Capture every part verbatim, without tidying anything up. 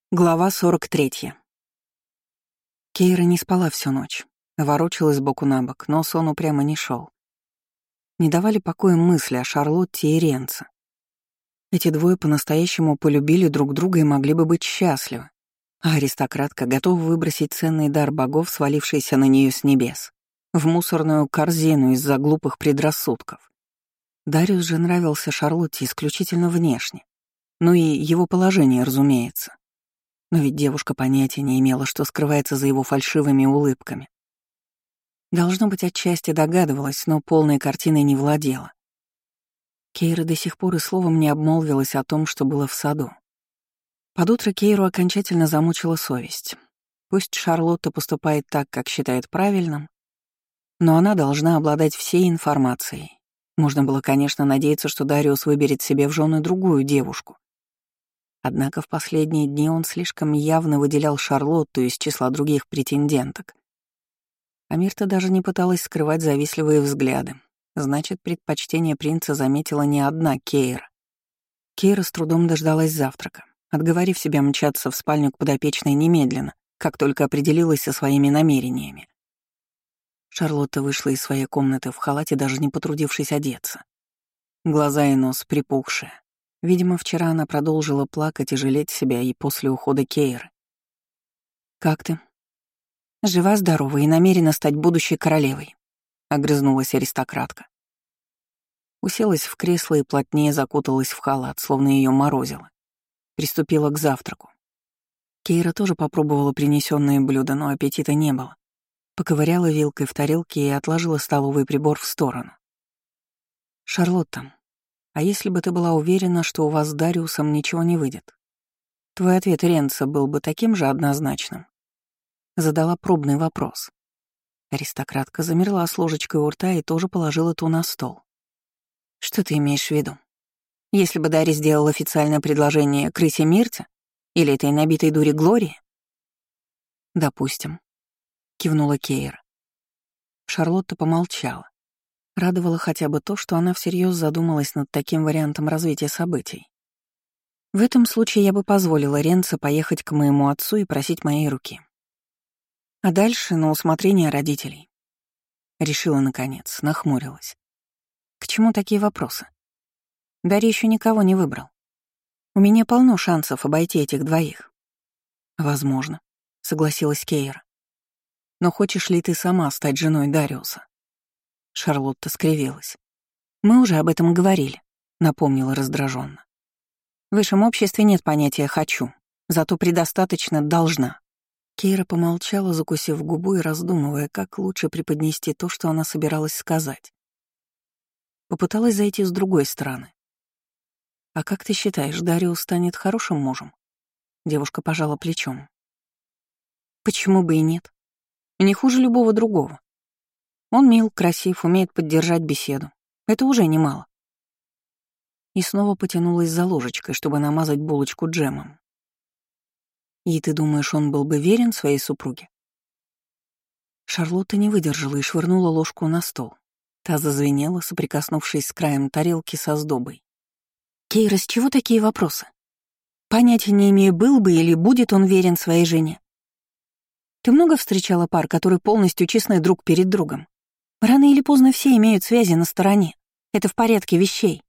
Глава сорок третья. Кейра не спала всю ночь. Ворочалась сбоку на бок, но сон упрямо не шел. Не давали покоя мысли о Шарлотте и Ренце. Эти двое по-настоящему полюбили друг друга и могли бы быть счастливы. А аристократка готова выбросить ценный дар богов, свалившийся на нее с небес, в мусорную корзину из-за глупых предрассудков. Дариус же нравился Шарлотте исключительно внешне. Ну и его положение, разумеется. Но ведь девушка понятия не имела, что скрывается за его фальшивыми улыбками. Должно быть, отчасти догадывалась, но полной картиной не владела. Кейра до сих пор и словом не обмолвилась о том, что было в саду. Под утро Кейру окончательно замучила совесть. Пусть Шарлотта поступает так, как считает правильным, но она должна обладать всей информацией. Можно было, конечно, надеяться, что Дариус выберет себе в жены другую девушку. Однако в последние дни он слишком явно выделял Шарлотту из числа других претенденток. А Мирта даже не пыталась скрывать завистливые взгляды. Значит, предпочтение принца заметила не одна Кейра. Кейра с трудом дождалась завтрака, отговорив себя мчаться в спальню к подопечной немедленно, как только определилась со своими намерениями. Шарлотта вышла из своей комнаты в халате, даже не потрудившись одеться. Глаза и нос припухшие. Видимо, вчера она продолжила плакать и жалеть себя и после ухода Кейры. «Как ты?» «Жива-здорова и намерена стать будущей королевой», — огрызнулась аристократка. Уселась в кресло и плотнее закуталась в халат, словно ее морозило. Приступила к завтраку. Кейра тоже попробовала принесенные блюда, но аппетита не было. Поковыряла вилкой в тарелке и отложила столовый прибор в сторону. «Шарлотта, а если бы ты была уверена, что у вас с Дариусом ничего не выйдет? Твой ответ Ренца был бы таким же однозначным?» Задала пробный вопрос. Аристократка замерла с ложечкой у рта и тоже положила ту на стол. «Что ты имеешь в виду? Если бы Дарий сделал официальное предложение крысе Мирте или этой набитой дуре Глории?» «Допустим», — кивнула Кейра. Шарлотта помолчала. Радовало хотя бы то, что она всерьез задумалась над таким вариантом развития событий. «В этом случае я бы позволила Ренце поехать к моему отцу и просить моей руки. А дальше на усмотрение родителей». Решила, наконец, нахмурилась. «К чему такие вопросы? Дарья еще никого не выбрал. У меня полно шансов обойти этих двоих». «Возможно», — согласилась Кейра. «Но хочешь ли ты сама стать женой Дариуса?» Шарлотта скривилась. «Мы уже об этом говорили», — напомнила раздраженно. «В высшем обществе нет понятия «хочу», зато предостаточно «должна». Кейра помолчала, закусив губу и раздумывая, как лучше преподнести то, что она собиралась сказать. Попыталась зайти с другой стороны. «А как ты считаешь, Дариус станет хорошим мужем?» Девушка пожала плечом. «Почему бы и нет? Не хуже любого другого. Он мил, красив, умеет поддержать беседу. Это уже немало». И снова потянулась за ложечкой, чтобы намазать булочку джемом. «И ты думаешь, он был бы верен своей супруге?» Шарлотта не выдержала и швырнула ложку на стол. Та зазвенела, соприкоснувшись с краем тарелки со сдобой. «Кейра, с чего такие вопросы? Понятия не имею, был бы или будет он верен своей жене. Ты много встречала пар, которые полностью честны друг перед другом? Рано или поздно все имеют связи на стороне. Это в порядке вещей».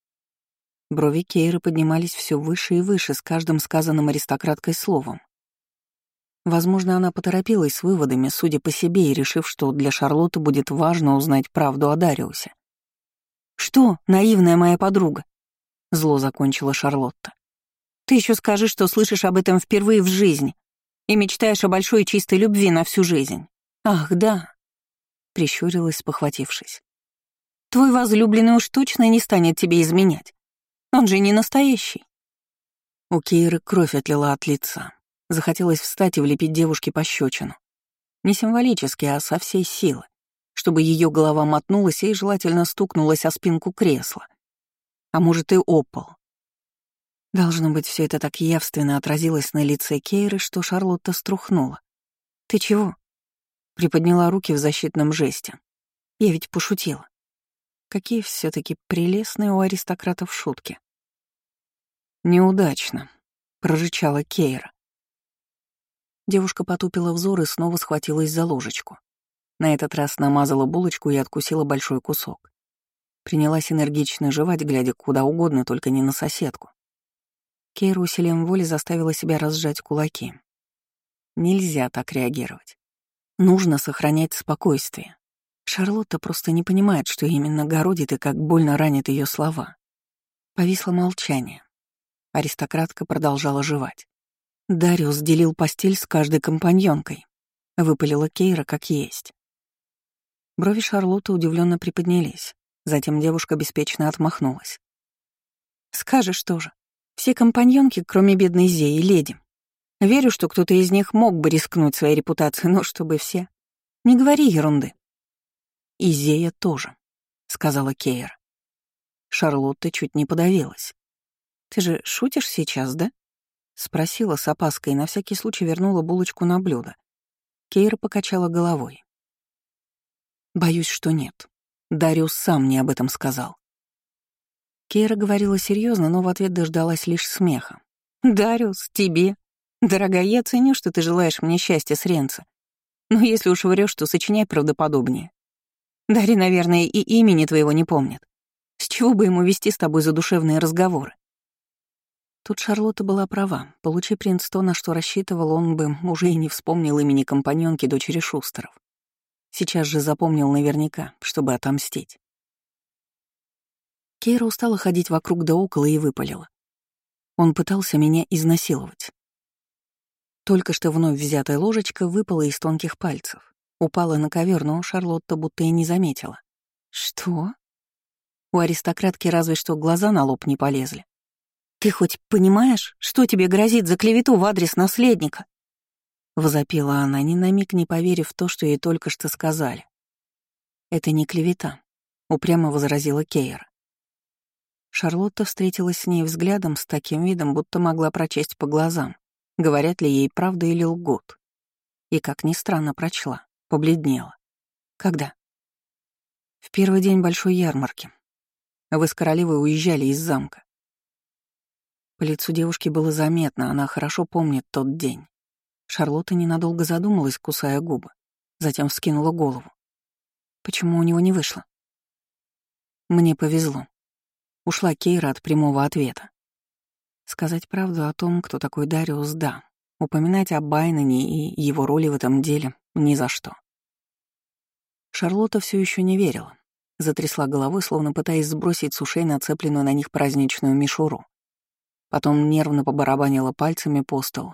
Брови Кейры поднимались все выше и выше с каждым сказанным аристократкой словом. Возможно, она поторопилась с выводами, судя по себе, и решив, что для Шарлотты будет важно узнать правду о Дариусе. «Что, наивная моя подруга?» — зло закончила Шарлотта. «Ты еще скажи, что слышишь об этом впервые в жизни и мечтаешь о большой чистой любви на всю жизнь. Ах, да!» — прищурилась, спохватившись. «Твой возлюбленный уж точно не станет тебе изменять. Он же не настоящий». У Кейры кровь отлила от лица. Захотелось встать и влепить девушке пощечину. Не символически, а со всей силы, чтобы ее голова мотнулась и желательно стукнулась о спинку кресла. А может, и о пол. Должно быть, все это так явственно отразилось на лице Кейры, что Шарлотта струхнула. «Ты чего?» Приподняла руки в защитном жесте. «Я ведь пошутила. Какие все-таки прелестные у аристократов шутки». «Неудачно», — прорычала Кейра. Девушка потупила взор и снова схватилась за ложечку. На этот раз намазала булочку и откусила большой кусок. Принялась энергично жевать, глядя куда угодно, только не на соседку. Кейра усилием воли заставила себя разжать кулаки. Нельзя так реагировать. Нужно сохранять спокойствие. Шарлотта просто не понимает, что именно городит и как больно ранит ее слова. Повисло молчание. Аристократка продолжала жевать. Дариус делил постель с каждой компаньонкой. Выпалила Кейра как есть. Брови Шарлотты удивленно приподнялись. Затем девушка беспечно отмахнулась. «Скажешь тоже. Все компаньонки, кроме бедной Зеи, леди. Верю, что кто-то из них мог бы рискнуть своей репутацией, но чтобы все. Не говори ерунды». «И Зея тоже», — сказала Кейра. Шарлотта чуть не подавилась. «Ты же шутишь сейчас, да?» — спросила с опаской и на всякий случай вернула булочку на блюдо. Кейра покачала головой. «Боюсь, что нет. Дариус сам мне об этом сказал». Кейра говорила серьезно, но в ответ дождалась лишь смеха. «Дариус, тебе? Дорогая, я ценю, что ты желаешь мне счастья с Ренцо. Но если уж врёшь, то сочиняй правдоподобнее. Дари, наверное, и имени твоего не помнит. С чего бы ему вести с тобой задушевные разговоры?» Тут Шарлотта была права. Получи принц то, на что рассчитывал, он бы уже и не вспомнил имени компаньонки дочери Шустеров. Сейчас же запомнил наверняка, чтобы отомстить. Кейра устала ходить вокруг да около и выпалила. Он пытался меня изнасиловать. Только что вновь взятая ложечка выпала из тонких пальцев. Упала на ковер, но Шарлотта будто и не заметила. «Что?» У аристократки разве что глаза на лоб не полезли. «Ты хоть понимаешь, что тебе грозит за клевету в адрес наследника?» Возопила она, ни на миг не поверив в то, что ей только что сказали. «Это не клевета», — упрямо возразила Кейра. Шарлотта встретилась с ней взглядом с таким видом, будто могла прочесть по глазам, говорят ли ей правду или лгут. И, как ни странно, прочла, побледнела. «Когда?» «В первый день большой ярмарки. Вы с королевой уезжали из замка». По лицу девушки было заметно, она хорошо помнит тот день. Шарлотта ненадолго задумалась, кусая губы, затем вскинула голову. Почему у него не вышло? Мне повезло. Ушла Кейра от прямого ответа. Сказать правду о том, кто такой Дариус, да. Упоминать о Байноне и его роли в этом деле ни за что. Шарлотта все еще не верила. Затрясла головой, словно пытаясь сбросить с ушей нацепленную на них праздничную мишуру. Потом нервно побарабанила пальцами по столу.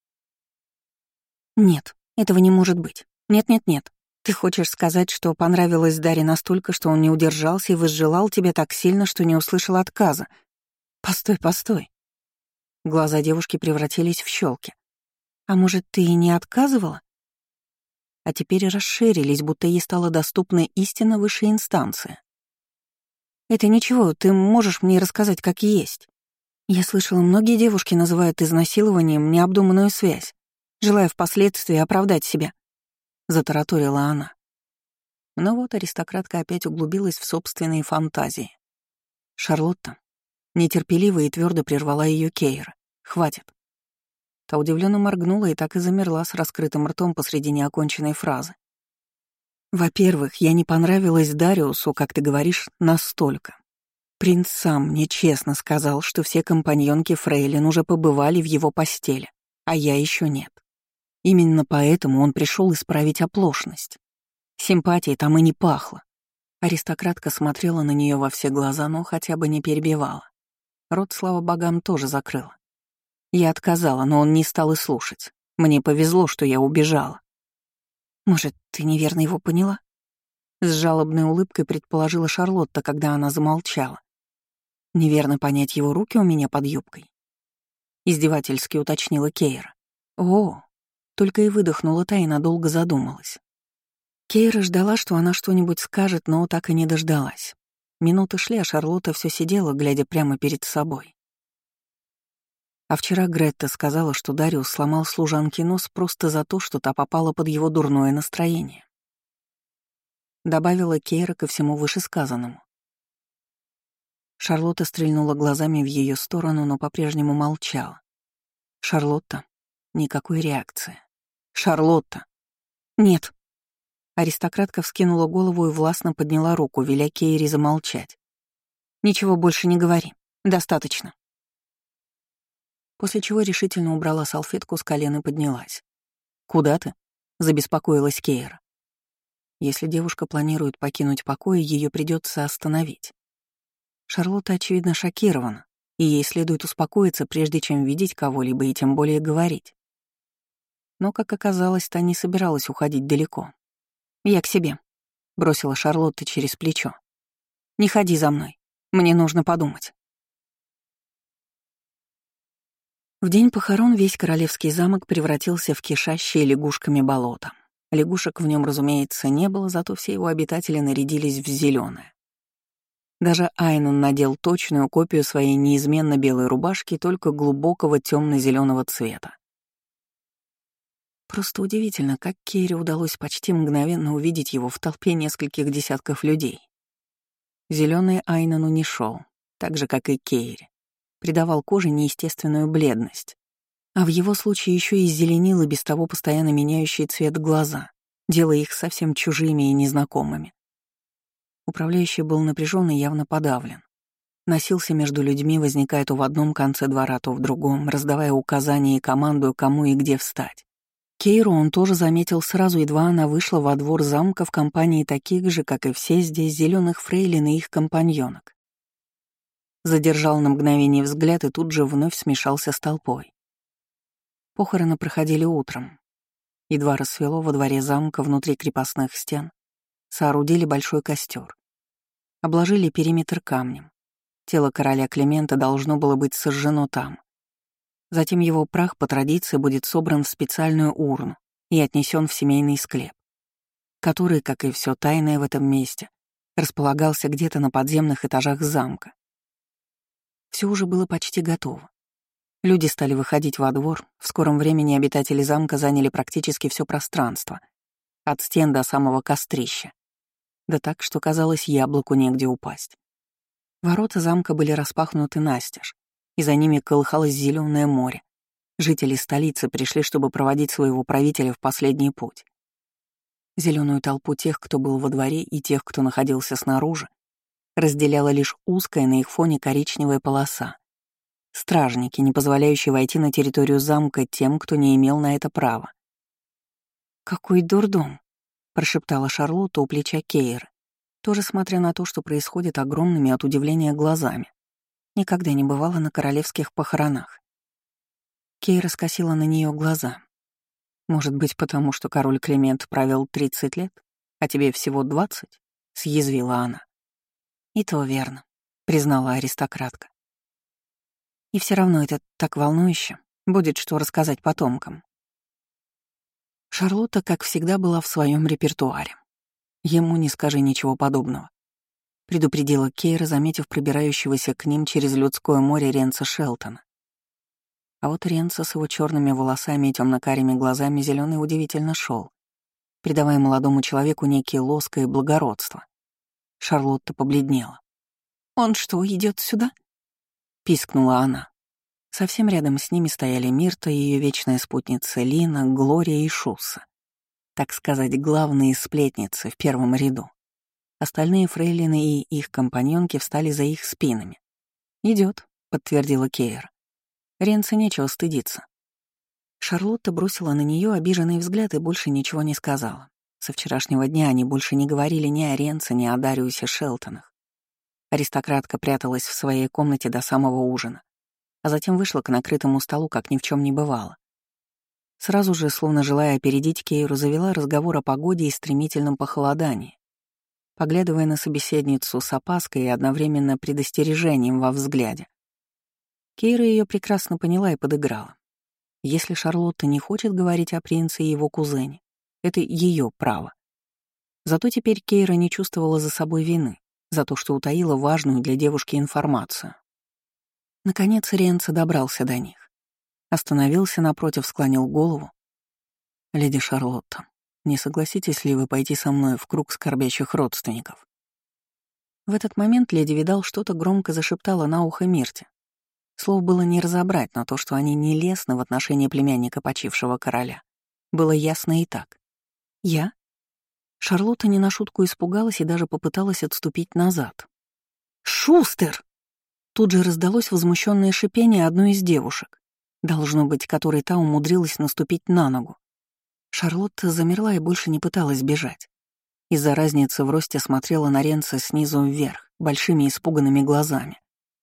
«Нет, этого не может быть. Нет-нет-нет. Ты хочешь сказать, что понравилось Даре настолько, что он не удержался и возжелал тебя так сильно, что не услышал отказа? Постой, постой». Глаза девушки превратились в щелки. «А может, ты и не отказывала?» А теперь расширились, будто ей стала доступна истина высшей инстанции. «Это ничего, ты можешь мне рассказать, как есть. Я слышала, многие девушки называют изнасилованием необдуманную связь, желая впоследствии оправдать себя», — затараторила она. Но вот аристократка опять углубилась в собственные фантазии. Шарлотта нетерпеливо и твердо прервала ее Кейра. «Хватит». Та удивленно моргнула и так и замерла с раскрытым ртом посреди неоконченной фразы. «Во-первых, я не понравилась Дариусу, как ты говоришь, настолько. Принц сам мне честно сказал, что все компаньонки Фрейлин уже побывали в его постели, а я еще нет. Именно поэтому он пришел исправить оплошность. Симпатии там и не пахло». Аристократка смотрела на нее во все глаза, но хотя бы не перебивала. Рот, слава богам, тоже закрыла. Я отказала, но он не стал и слушать. Мне повезло, что я убежала. «Может, ты неверно его поняла?» С жалобной улыбкой предположила Шарлотта, когда она замолчала. «Неверно понять его руки у меня под юбкой?» Издевательски уточнила Кейра. «О!» Только и выдохнула та и надолго задумалась. Кейра ждала, что она что-нибудь скажет, но так и не дождалась. Минуты шли, а Шарлотта все сидела, глядя прямо перед собой. А вчера Гретта сказала, что Дариус сломал служанке нос просто за то, что та попала под его дурное настроение. Добавила Кейра ко всему вышесказанному. Шарлотта стрельнула глазами в ее сторону, но по-прежнему молчала. Шарлотта — никакой реакции. «Шарлотта!» «Нет». Аристократка вскинула голову и властно подняла руку, веля Кейре замолчать. «Ничего больше не говори. Достаточно». После чего решительно убрала салфетку с колен и поднялась. «Куда ты?» — забеспокоилась Кейра. Если девушка планирует покинуть покой, ее придется остановить. Шарлотта, очевидно, шокирована, и ей следует успокоиться, прежде чем видеть кого-либо и тем более говорить. Но, как оказалось, та не собиралась уходить далеко. «Я к себе», — бросила Шарлотта через плечо. «Не ходи за мной. Мне нужно подумать». В день похорон весь королевский замок превратился в кишащее лягушками болото. Лягушек в нем, разумеется, не было, зато все его обитатели нарядились в зеленое. Даже Айнон надел точную копию своей неизменно белой рубашки, только глубокого темно-зеленого цвета. Просто удивительно, как Кейре удалось почти мгновенно увидеть его в толпе нескольких десятков людей. Зеленый Айнону не шел, так же, как и Кейре. Придавал коже неестественную бледность. А в его случае еще и зеленил и без того постоянно меняющий цвет глаза, делая их совсем чужими и незнакомыми. Управляющий был напряжен и явно подавлен. Носился между людьми, возникая то в одном конце двора, то в другом, раздавая указания и командуя, кому и где встать. Кейру он тоже заметил сразу, едва она вышла во двор замка в компании таких же, как и все здесь, зеленых фрейлин и их компаньонок. Задержал на мгновение взгляд и тут же вновь смешался с толпой. Похороны проходили утром. Едва рассвело во дворе замка внутри крепостных стен, соорудили большой костер. Обложили периметр камнем. Тело короля Климента должно было быть сожжено там. Затем его прах по традиции будет собран в специальную урну и отнесен в семейный склеп, который, как и все тайное в этом месте, располагался где-то на подземных этажах замка. Все уже было почти готово. Люди стали выходить во двор, в скором времени обитатели замка заняли практически все пространство, от стен до самого кострища. Да так, что казалось, яблоку негде упасть. Ворота замка были распахнуты настежь, и за ними колыхалось зеленое море. Жители столицы пришли, чтобы проводить своего правителя в последний путь. Зеленую толпу тех, кто был во дворе, и тех, кто находился снаружи, разделяла лишь узкая на их фоне коричневая полоса. Стражники, не позволяющие войти на территорию замка тем, кто не имел на это права. «Какой дурдом!» — прошептала Шарлотта у плеча Кейры, тоже смотря на то, что происходит огромными от удивления глазами. Никогда не бывала на королевских похоронах. Кейра скосила на нее глаза. «Может быть, потому что король Климент правил тридцать лет, а тебе всего двадцать?» — съязвила она. «И то верно», — признала аристократка. «И все равно это так волнующе. Будет что рассказать потомкам». Шарлотта, как всегда, была в своем репертуаре. «Ему не скажи ничего подобного», — предупредила Кейра, заметив пробирающегося к ним через людское море Ренца Шелтона. А вот Ренца с его черными волосами и темно-карими глазами зеленый удивительно шел, придавая молодому человеку некий лоск и благородство. Шарлотта побледнела. «Он что, идет сюда?» — пискнула она. Совсем рядом с ними стояли Мирта и ее вечная спутница Лина, Глория и Шусса. Так сказать, главные сплетницы в первом ряду. Остальные фрейлины и их компаньонки встали за их спинами. «Идет», — подтвердила Кейр. Ренце нечего стыдиться. Шарлотта бросила на нее обиженный взгляд и больше ничего не сказала. Со вчерашнего дня они больше не говорили ни о Ренце, ни о Дариусе Шелтонах. Аристократка пряталась в своей комнате до самого ужина, а затем вышла к накрытому столу, как ни в чем не бывало. Сразу же, словно желая опередить Кейру, завела разговор о погоде и стремительном похолодании, поглядывая на собеседницу с опаской и одновременно предостережением во взгляде. Кейра ее прекрасно поняла и подыграла. Если Шарлотта не хочет говорить о принце и его кузене, это ее право. Зато теперь Кейра не чувствовала за собой вины за то, что утаила важную для девушки информацию. Наконец Ренце добрался до них. Остановился напротив, склонил голову. «Леди Шарлотта, не согласитесь ли вы пойти со мной в круг скорбящих родственников?» В этот момент леди Видал что-то громко зашептала на ухо Мирте. Слов было не разобрать, но то, что они нелестны в отношении племянника почившего короля, Было ясно и так. Я? Шарлотта не на шутку испугалась и даже попыталась отступить назад. «Шустер!» Тут же раздалось возмущенное шипение одной из девушек, должно быть, которой та умудрилась наступить на ногу. Шарлотта замерла и больше не пыталась бежать. Из-за разницы в росте смотрела на Ренца снизу вверх, большими испуганными глазами.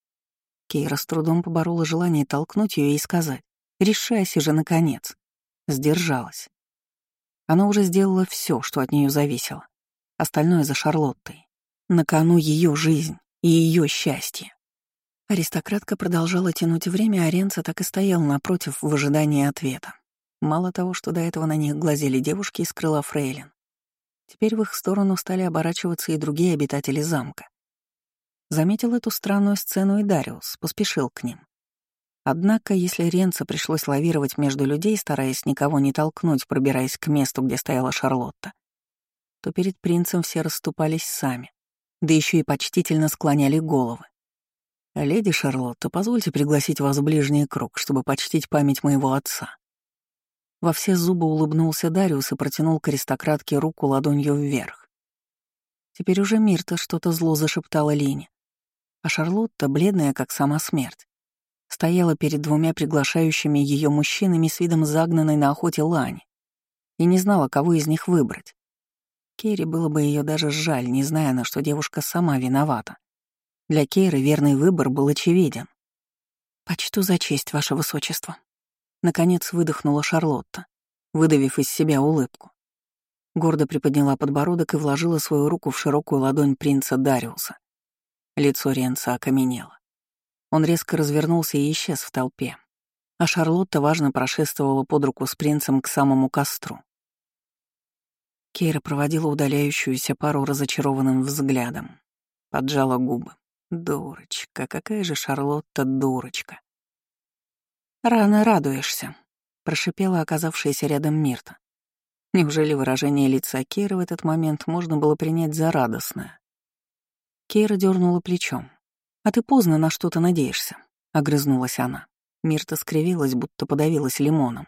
Кейра с трудом поборола желание толкнуть ее и сказать: «Решайся же, наконец!» Сдержалась. Она уже сделала все, что от нее зависело. Остальное за Шарлоттой. На кону ее жизнь и ее счастье. Аристократка продолжала тянуть время, а Ренца так и стоял напротив в ожидании ответа. Мало того, что до этого на них глазели девушки из крыла фрейлин, теперь в их сторону стали оборачиваться и другие обитатели замка. Заметил эту странную сцену и Дариус, поспешил к ним. Однако, если Ренца пришлось лавировать между людей, стараясь никого не толкнуть, пробираясь к месту, где стояла Шарлотта, то перед принцем все расступались сами, да еще и почтительно склоняли головы. «Леди Шарлотта, позвольте пригласить вас в ближний круг, чтобы почтить память моего отца». Во все зубы улыбнулся Дариус и протянул к аристократке руку ладонью вверх. Теперь уже Мирта что-то зло зашептала Лине, а Шарлотта, бледная как сама смерть, стояла перед двумя приглашающими ее мужчинами с видом загнанной на охоте лани и не знала, кого из них выбрать. Кейре было бы ее даже жаль, не зная она, что девушка сама виновата. Для Кейры верный выбор был очевиден. «Почту за честь, ваше высочество», — наконец выдохнула Шарлотта, выдавив из себя улыбку. Гордо приподняла подбородок и вложила свою руку в широкую ладонь принца Дариуса. Лицо Ренца окаменело. Он резко развернулся и исчез в толпе, а Шарлотта важно прошествовала под руку с принцем к самому костру. Кейра проводила удаляющуюся пару разочарованным взглядом, поджала губы. Дурочка, какая же Шарлотта дурочка. «Рано радуешься», — прошипела оказавшаяся рядом Мирта. Неужели выражение лица Кейры в этот момент можно было принять за радостное? Кейра дернула плечом. «А ты поздно на что-то надеешься», — огрызнулась она. Мирта скривилась, будто подавилась лимоном.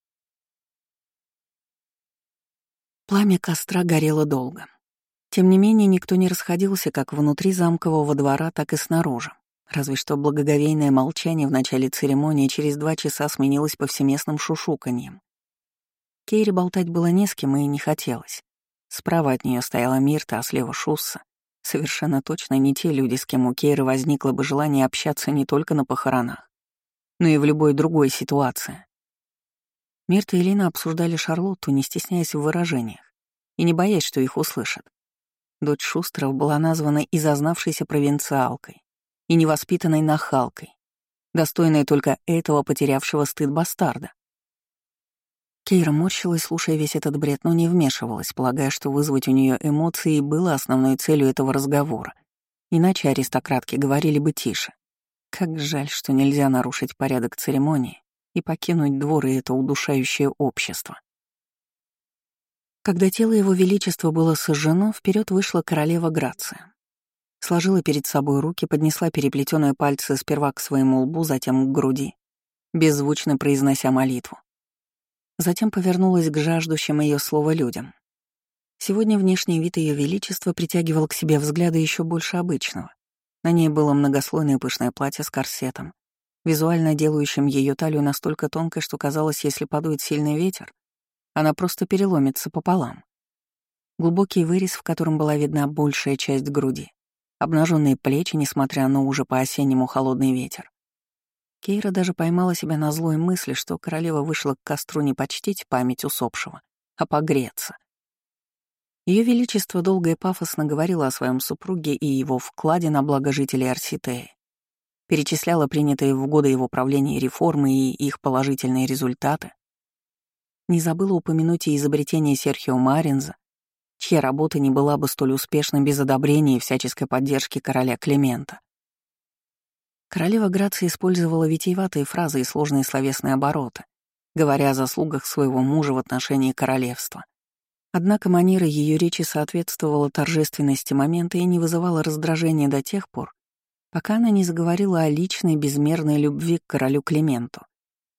Пламя костра горело долго. Тем не менее, никто не расходился как внутри замкового двора, так и снаружи. Разве что благоговейное молчание в начале церемонии через два часа сменилось повсеместным шушуканьем. Кейре болтать было не с кем и не хотелось. Справа от нее стояла Мирта, а слева Шусса. Совершенно точно не те люди, с кем у Кейры возникло бы желание общаться не только на похоронах, но и в любой другой ситуации. Мирта и Лина обсуждали Шарлотту, не стесняясь в выражениях, и не боясь, что их услышат. Дочь Шустеров была названа и зазнавшейся провинциалкой, и невоспитанной нахалкой, достойной только этого потерявшего стыд бастарда. Кейра морщилась, слушая весь этот бред, но не вмешивалась, полагая, что вызвать у нее эмоции было основной целью этого разговора. Иначе аристократки говорили бы тише. Как жаль, что нельзя нарушить порядок церемонии и покинуть двор и это удушающее общество. Когда тело его величества было сожжено, вперед вышла королева Грация. Сложила перед собой руки, поднесла переплетенные пальцы сперва к своему лбу, затем к груди, беззвучно произнося молитву. Затем повернулась к жаждущим ее слова людям. Сегодня внешний вид ее величества притягивал к себе взгляды еще больше обычного. На ней было многослойное пышное платье с корсетом, визуально делающим ее талию настолько тонкой, что казалось, если подует сильный ветер, она просто переломится пополам. Глубокий вырез, в котором была видна большая часть груди, обнаженные плечи, несмотря на уже по-осеннему холодный ветер. Кейра даже поймала себя на злой мысли, что королева вышла к костру не почтить память усопшего, а погреться. Ее величество долго и пафосно говорило о своем супруге и его вкладе на благо жителей Арситеи, перечисляла принятые в годы его правления реформы и их положительные результаты. Не забыла упомянуть и изобретение Серхио Маринза, чья работа не была бы столь успешна без одобрения и всяческой поддержки короля Климента. Королева Грация использовала витиеватые фразы и сложные словесные обороты, говоря о заслугах своего мужа в отношении королевства. Однако манера ее речи соответствовала торжественности момента и не вызывала раздражения до тех пор, пока она не заговорила о личной безмерной любви к королю Клименту.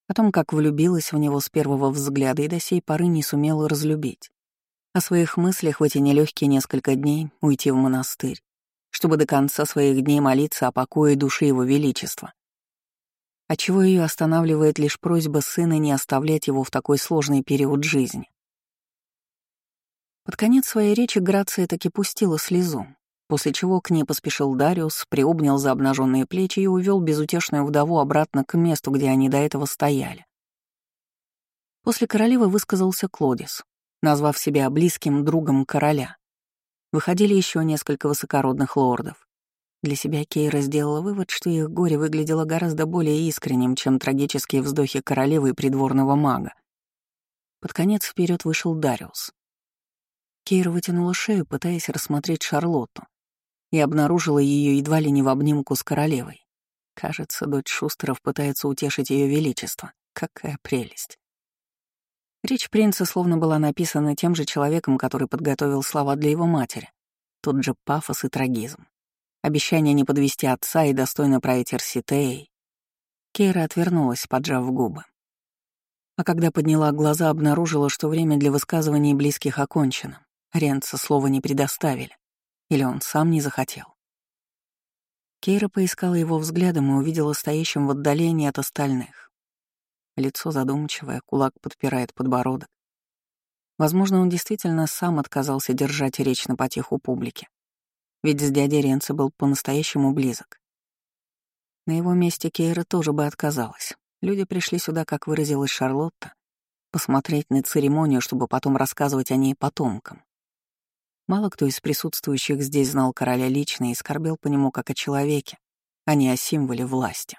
О том, как влюбилась в него с первого взгляда и до сей поры не сумела разлюбить. О своих мыслях в эти нелегкие несколько дней уйти в монастырь, чтобы до конца своих дней молиться о покое души Его Величества. Отчего ее останавливает лишь просьба сына не оставлять его в такой сложный период жизни. Под конец своей речи Грация таки пустила слезу, после чего к ней поспешил Дариус, приобнял за обнаженные плечи и увел безутешную вдову обратно к месту, где они до этого стояли. После королевы высказался Клодис, назвав себя близким другом короля. Выходили еще несколько высокородных лордов. Для себя Кейра сделала вывод, что их горе выглядело гораздо более искренним, чем трагические вздохи королевы и придворного мага. Под конец вперед вышел Дариус. Кейра вытянула шею, пытаясь рассмотреть Шарлотту, и обнаружила ее едва ли не в обнимку с королевой. Кажется, дочь Шустеров пытается утешить ее величество. Какая прелесть. Речь принца словно была написана тем же человеком, который подготовил слова для его матери. Тот же пафос и трагизм. Обещание не подвести отца и достойно править Эрситеей. Кейра отвернулась, поджав губы. А когда подняла глаза, обнаружила, что время для высказываний близких окончено. Ренца слова не предоставили. Или он сам не захотел. Кейра поискала его взглядом и увидела стоящим в отдалении от остальных. Лицо задумчивое, кулак подпирает подбородок. Возможно, он действительно сам отказался держать речь на потеху публики. Ведь с дядей Ренце был по-настоящему близок. На его месте Кейра тоже бы отказалась. Люди пришли сюда, как выразилась Шарлотта, посмотреть на церемонию, чтобы потом рассказывать о ней потомкам. Мало кто из присутствующих здесь знал короля лично и скорбел по нему как о человеке, а не о символе власти.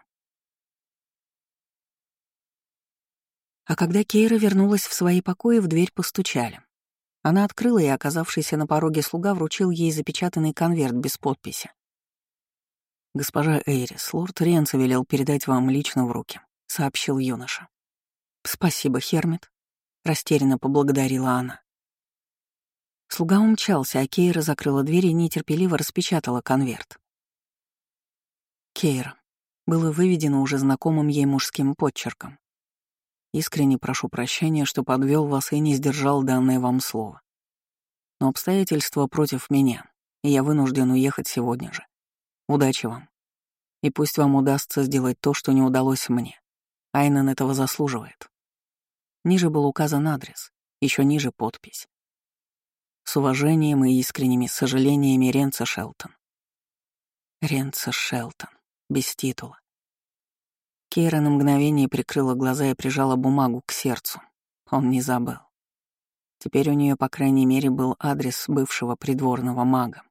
А когда Кейра вернулась в свои покои, в дверь постучали. Она открыла, и оказавшийся на пороге слуга вручил ей запечатанный конверт без подписи. «Госпожа Эйрис, лорд Ренце велел передать вам лично в руки», — сообщил юноша. «Спасибо, Хермит», — растерянно поблагодарила она. Слуга умчался, а Кейра закрыла дверь и нетерпеливо распечатала конверт. «Кейра», было выведено уже знакомым ей мужским подчерком. «Искренне прошу прощения, что подвел вас и не сдержал данное вам слово. Но обстоятельства против меня, и я вынужден уехать сегодня же. Удачи вам. И пусть вам удастся сделать то, что не удалось мне. Айнен этого заслуживает». Ниже был указан адрес, еще ниже подпись. «С уважением и искренними сожалениями, Ренце Шелтон». Ренце Шелтон. Без титула. Кейра на мгновение прикрыла глаза и прижала бумагу к сердцу. Он не забыл. Теперь у нее, по крайней мере, был адрес бывшего придворного мага.